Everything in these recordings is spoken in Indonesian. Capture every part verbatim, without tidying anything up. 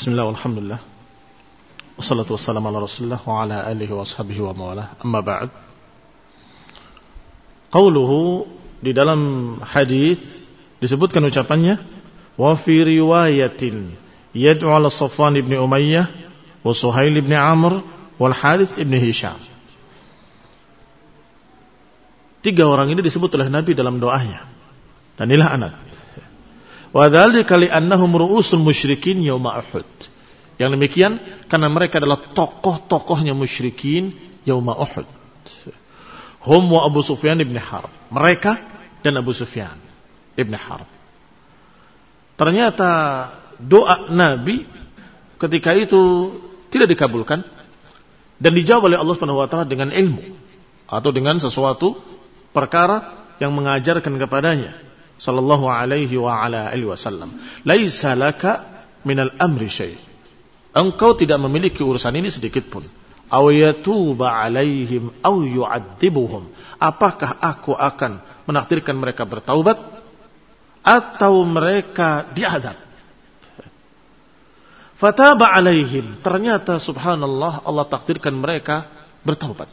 Bismillah, alhamdulillah, wassalatu wassalamu ala rasulillah wa ala alihi wa ashabihi wa mawalah. Amma ba'd. Qauluhu, di dalam hadis disebutkan ucapannya, wa fi riwayatin yad'u ala Safwan ibn Umayyah wa Suhail ibn Amr wal Harith ibn Hisham. Tiga orang ini disebut oleh Nabi dalam doanya. Dan inilah anak. Wa dzalika li annahum ru'usul musyrikin yauma Uhud. Yang demikian karena mereka adalah tokoh-tokohnya musyrikin yauma Uhud. Hum wa Abu Sufyan ibn Harb. Mereka dan Abu Sufyan ibn Harb. Ternyata doa Nabi ketika itu tidak dikabulkan dan dijawab oleh Allah Subhanahu wa taala dengan ilmu atau dengan sesuatu perkara yang mengajarkan kepadanya sallallahu alaihi wa ala alihi wasallam, laisa laka minal amri syai'. Engkau tidak memiliki urusan ini sedikit pun. Aw yatuba alaihim aw yu'adzibuhum. Apakah aku akan menakdirkan mereka bertaubat atau mereka diadab? Fataba alaihim. Ternyata subhanallah Allah takdirkan mereka bertaubat.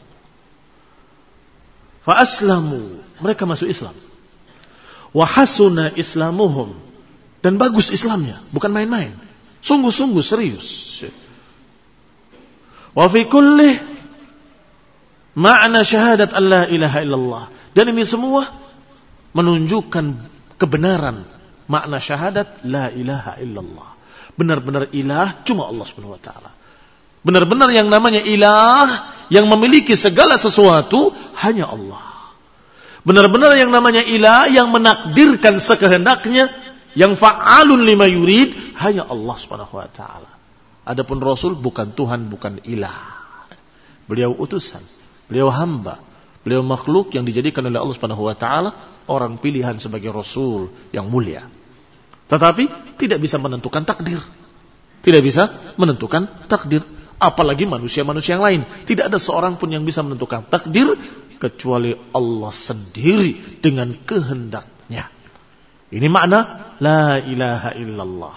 Fa aslamu. Mereka masuk Islam. Wa hasuna islamuhum, dan bagus Islamnya, bukan main-main, sungguh-sungguh serius. Wa fi kulli ma'na syahadat alla ilaha illallah, dan ini semua menunjukkan kebenaran makna syahadat la ilaha illallah. Benar-benar ilah cuma Allah Subhanahu wa taala. Benar-benar yang namanya ilah, yang memiliki segala sesuatu hanya Allah. Benar-benar yang namanya ilah, yang menakdirkan sekehendaknya, yang fa'alun lima yurid, hanya Allah Subhanahu wa taala. Adapun Rasul bukan Tuhan, bukan ilah. Beliau utusan, beliau hamba, beliau makhluk yang dijadikan oleh Allah Subhanahu wa taala orang pilihan sebagai Rasul yang mulia. Tetapi tidak bisa menentukan takdir. Tidak bisa menentukan takdir. Apalagi manusia-manusia yang lain. Tidak ada seorang pun yang bisa menentukan takdir kecuali Allah sendiri dengan kehendaknya. Ini makna la ilaha illallah.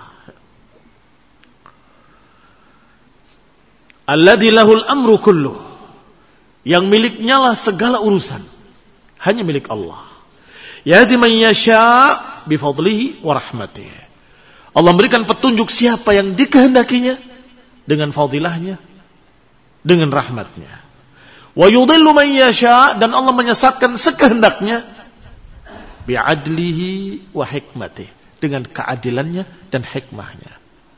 Alladzi lahul amru kulluh. Yang miliknya lah segala urusan. Hanya milik Allah. Yahdi man yasha' bifadlihi wa rahmatihi. Allah memberikan petunjuk siapa yang dikehendakinya dengan fadilahnya, dengan rahmatnya. Wa yudhillu man yasha', dan Allah menyesatkan sekehendaknya bi'adlihi wa hikmatih, dengan keadilannya dan hikmahnya.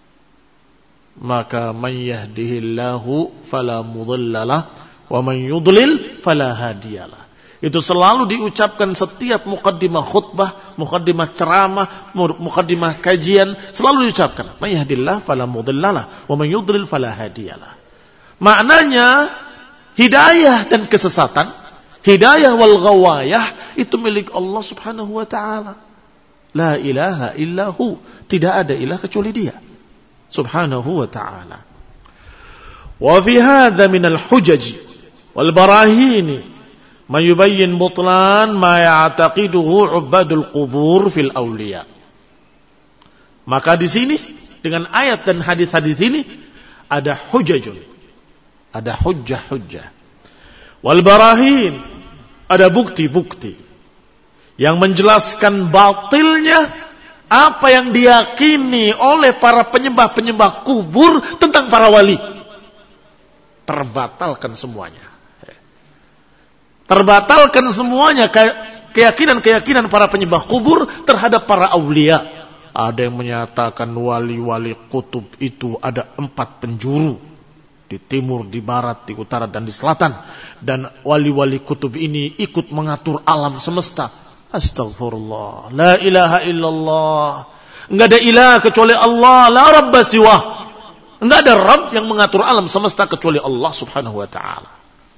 Maka man yahdihillahu fala mudhillalah wa man yudlil fala hadiyalah. Itu selalu diucapkan setiap muqaddimah khutbah, muqaddimah ceramah, muqaddimah kajian, selalu diucapkan man yahdihillahu fala mudhillalah wa man yudlil fala hadiyalah. Maknanya hidayah dan kesesatan, hidayah wal ghawayah itu milik Allah Subhanahu wa taala. La ilaha illahu, tidak ada ilah kecuali Dia Subhanahu wa taala. Wa fi hadza min al hujaj wal barahin ma yubayyin butlan ma ya'taqiduhu 'ubadul qubur fil awliya. Maka di sini dengan ayat dan hadis-hadis ini ada hujajun, ada hujjah-hujjah. Wal barahin, ada bukti-bukti yang menjelaskan batilnya apa yang diyakini oleh para penyembah-penyembah kubur tentang para wali. Terbatalkan semuanya. Terbatalkan semuanya keyakinan-keyakinan para penyembah kubur terhadap para aulia. Ada yang menyatakan wali-wali kutub itu ada empat penjuru. Di timur, di barat, di utara, dan di selatan. Dan wali-wali kutub ini ikut mengatur alam semesta. Astagfirullah. La ilaha illallah. Enggak ada ilah kecuali Allah. La rabba siwah. Enggak ada Rabb yang mengatur alam semesta kecuali Allah Subhanahu wa ta'ala.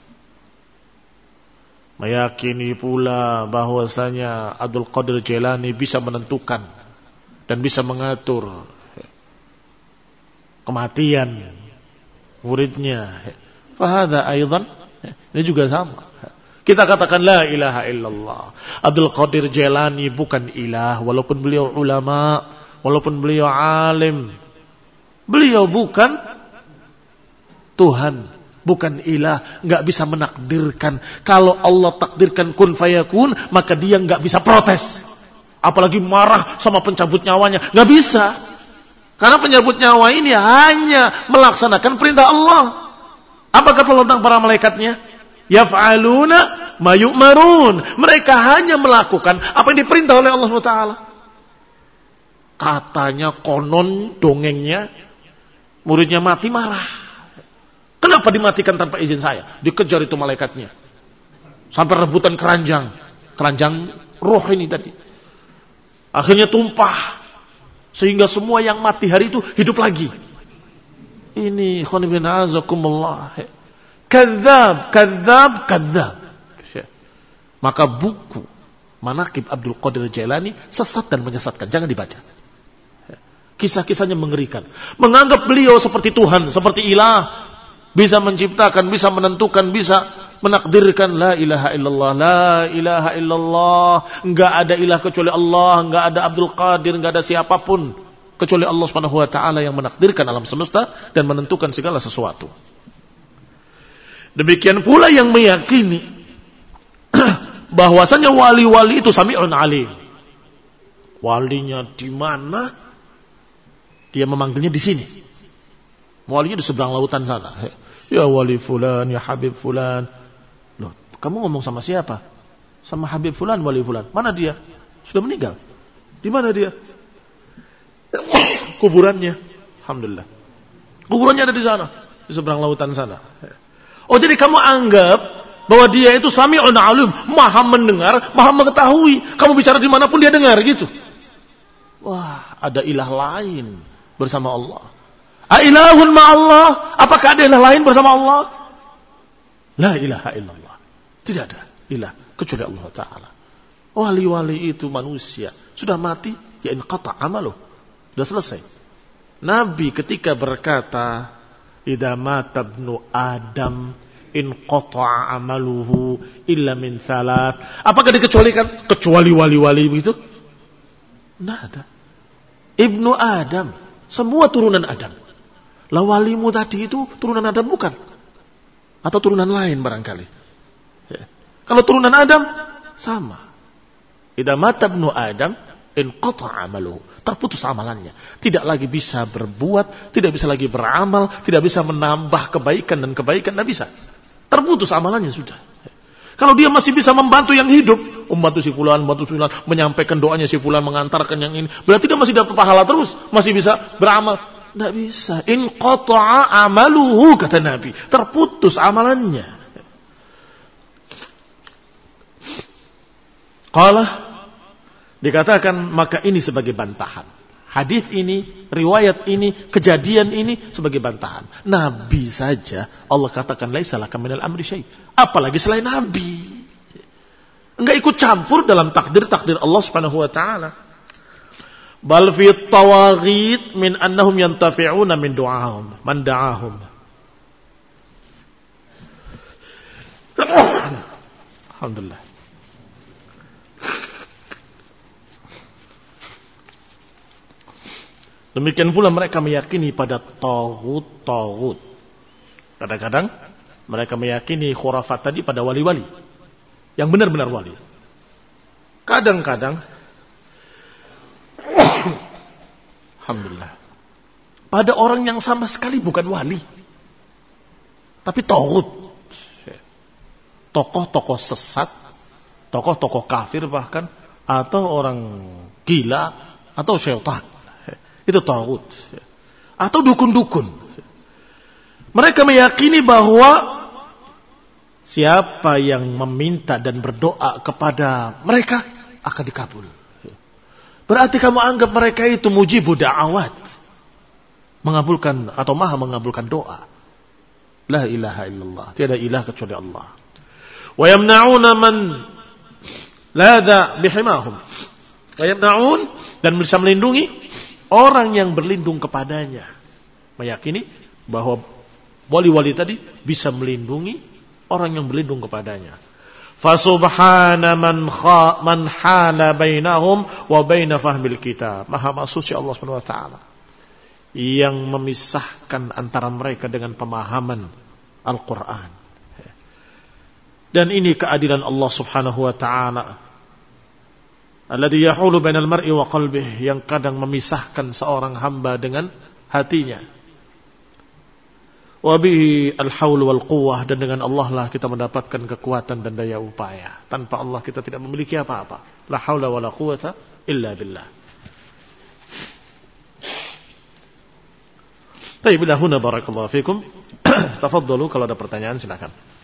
Meyakini pula bahwasanya Abdul Qadir Jailani bisa menentukan dan bisa mengatur kematian muridnya. Fahadha aidan, ini juga sama. Kita katakan la ilaha illallah. Abdul Qadir Jailani bukan ilah, walaupun beliau ulama, walaupun beliau alim. Beliau bukan Tuhan, bukan ilah, nggak bisa menakdirkan. Kalau Allah takdirkan kun fayakun, maka dia nggak bisa protes. Apalagi marah sama pencabut nyawanya, nggak bisa. Karena pencabut nyawa ini hanya melaksanakan perintah Allah. Apa kata Allah tentang para malaikatnya? Yaf'aluna ma yu'marun. Mereka hanya melakukan apa yang diperintah oleh Allah subhanahu wa taala. Katanya konon dongengnya, muridnya mati marah. Kenapa dimatikan tanpa izin saya? Dikejar itu malaikatnya. Sampai rebutan keranjang. Keranjang roh ini tadi. Akhirnya tumpah. Sehingga semua yang mati hari itu hidup lagi. Ini khonibin azakumullah. Kadzab, kadzab, kadzab. Maka buku Manaqib Abdul Qadir Jailani sesat dan menyesatkan. Jangan dibaca. Kisah-kisahnya mengerikan. Menganggap beliau seperti Tuhan, seperti ilah. Bisa menciptakan, bisa menentukan, bisa menakdirkan. La ilaha illallah, la ilaha illallah. Enggak ada ilah kecuali Allah, enggak ada Abdul Qadir, enggak ada siapapun kecuali Allah Subhanahu wa taala yang menakdirkan alam semesta dan menentukan segala sesuatu. Demikian pula yang meyakini bahwasanya wali-wali itu sami'un alim. Walinya di mana? Dia memanggilnya di sini. Walinya di seberang lautan sana. Ya wali fulan, ya habib fulan. Loh, kamu ngomong sama siapa? Sama habib fulan, wali fulan. Mana dia? Sudah meninggal. Di mana dia? Kuburannya. Alhamdulillah. Kuburannya ada di sana, di seberang lautan sana. Oh, jadi kamu anggap bahwa dia itu sami'un alim, maha mendengar, maha mengetahui. Kamu bicara dimanapun dia dengar gitu. Wah, ada ilah lain bersama Allah. Ailahun ma'allah. Apakah ada ilah lain bersama Allah? La ilaha illallah. Tidak ada ilah kecuali Allah Ta'ala. Wali-wali itu manusia. Sudah mati, ya inqata amaluh. Sudah selesai. Nabi ketika berkata, idza mata ibnu Adam inqata amaluhu illa min thalath. Apakah dikecualikan? Kecuali wali-wali begitu? Tidak ada. Ibnu Adam, semua turunan Adam. Lah walimu tadi itu turunan Adam bukan? Atau turunan lain barangkali. Ya. Kalau turunan Adam, sama. Idza mata ibnu Adam inqata amaluhu. Terputus amalannya. Tidak lagi bisa berbuat, tidak bisa lagi beramal, tidak bisa menambah kebaikan dan kebaikan, tidak bisa. Terputus amalannya sudah. Kalau dia masih bisa membantu yang hidup, membantu si fulan, membantu si fulan, menyampaikan doanya si fulan, mengantarkan yang ini, berarti dia masih dapat pahala terus, masih bisa beramal. Tidak bisa. Inqata'a amaluhu, kata Nabi. Terputus amalannya. Qala, dikatakan maka ini sebagai bantahan. Hadis ini, riwayat ini, kejadian ini sebagai bantahan. Nabi saja Allah katakan laisa laka minal amri syai'. Apalagi selain Nabi. Enggak ikut campur dalam takdir-takdir Allah Subhanahu wa taala. Bal fi tawaghit min annahum yantafi'una min du'ahum, man da'ahum. Alhamdulillah. Demikian pula mereka meyakini pada taghut-taghut. Kadang-kadang mereka meyakini khurafat tadi pada wali-wali. Yang benar-benar wali. Kadang-kadang alhamdulillah, pada orang yang sama sekali bukan wali. Tapi taghut. Tokoh-tokoh sesat, tokoh-tokoh kafir bahkan, atau orang gila, atau syaitan. Itu taghut. Atau dukun-dukun. Mereka meyakini bahwa siapa yang meminta dan berdoa kepada mereka akan dikabul. Berarti kamu anggap mereka itu mujibu da'awat. Mengabulkan atau maha mengabulkan doa. La ilaha illallah. Tiada ilah kecuali Allah. Wa yamna'una man lada bihimahum. Wa yamna'un, dan bisa melindungi orang yang berlindung kepadanya. Meyakini bahwa wali-wali tadi bisa melindungi orang yang berlindung kepadanya. Fasubhana man kha man hala bainahum wa baina fahmil kitab. Maha suci Allah Subhanahu wa taala yang memisahkan antara mereka dengan pemahaman Al-Quran. Dan ini keadilan Allah subhanahu wa ta'ala, alladhi yahulu bainal mar'i wa qalbih, yang kadang memisahkan seorang hamba dengan hatinya. Wa bihi al-haul wal quwwah, dan dengan Allah lah kita mendapatkan kekuatan dan daya upaya. Tanpa Allah kita tidak memiliki apa-apa. La haula wa la quwwata illa billah. Baik, bila huna barakallahu fikum. Tafadhalu, kalau ada pertanyaan silakan.